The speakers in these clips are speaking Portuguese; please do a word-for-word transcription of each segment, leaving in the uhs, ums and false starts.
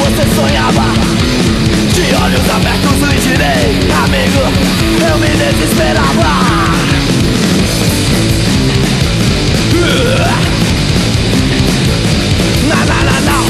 você sonhava. De olhos abertos lhe direi, amigo, eu me desesperava. Na na na na.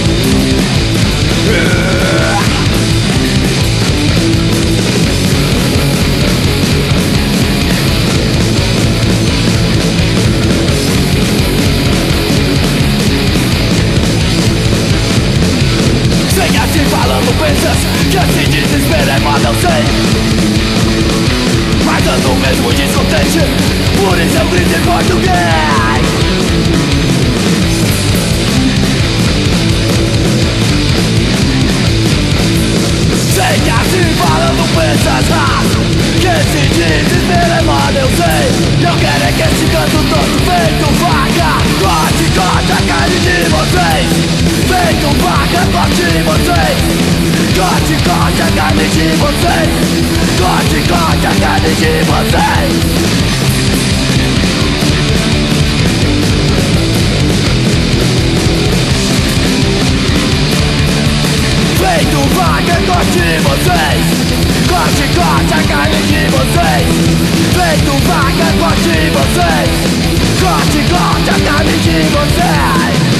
Sei assim falando pensas que esse desespero é moda, eu sei. Mas ando mesmo descontente, por isso eu grito em português. Sei que assim falando pensas ah, que esse desespero é moda, eu sei. Eu quero é que esse canto todo feito vaca corte, corte a carne de vocês. Feito vaca, corte em vocês. Corte, corte a carne de vocês. Corte, corte a carne de vocês. Feito vaca, corte em vocês. Corte, corte a carne de vocês. Feito vaca, corte em vocês. Corte, corte a carne de vocês.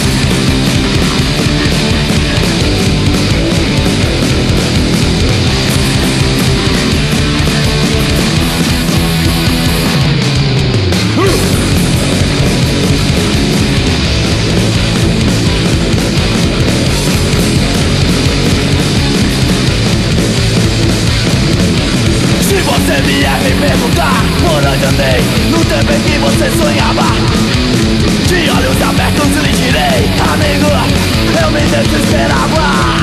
Se você vier me perguntar por onde andei no tempo em que você sonhava, de olhos abertos lhe direi, amigo, eu me desesperava.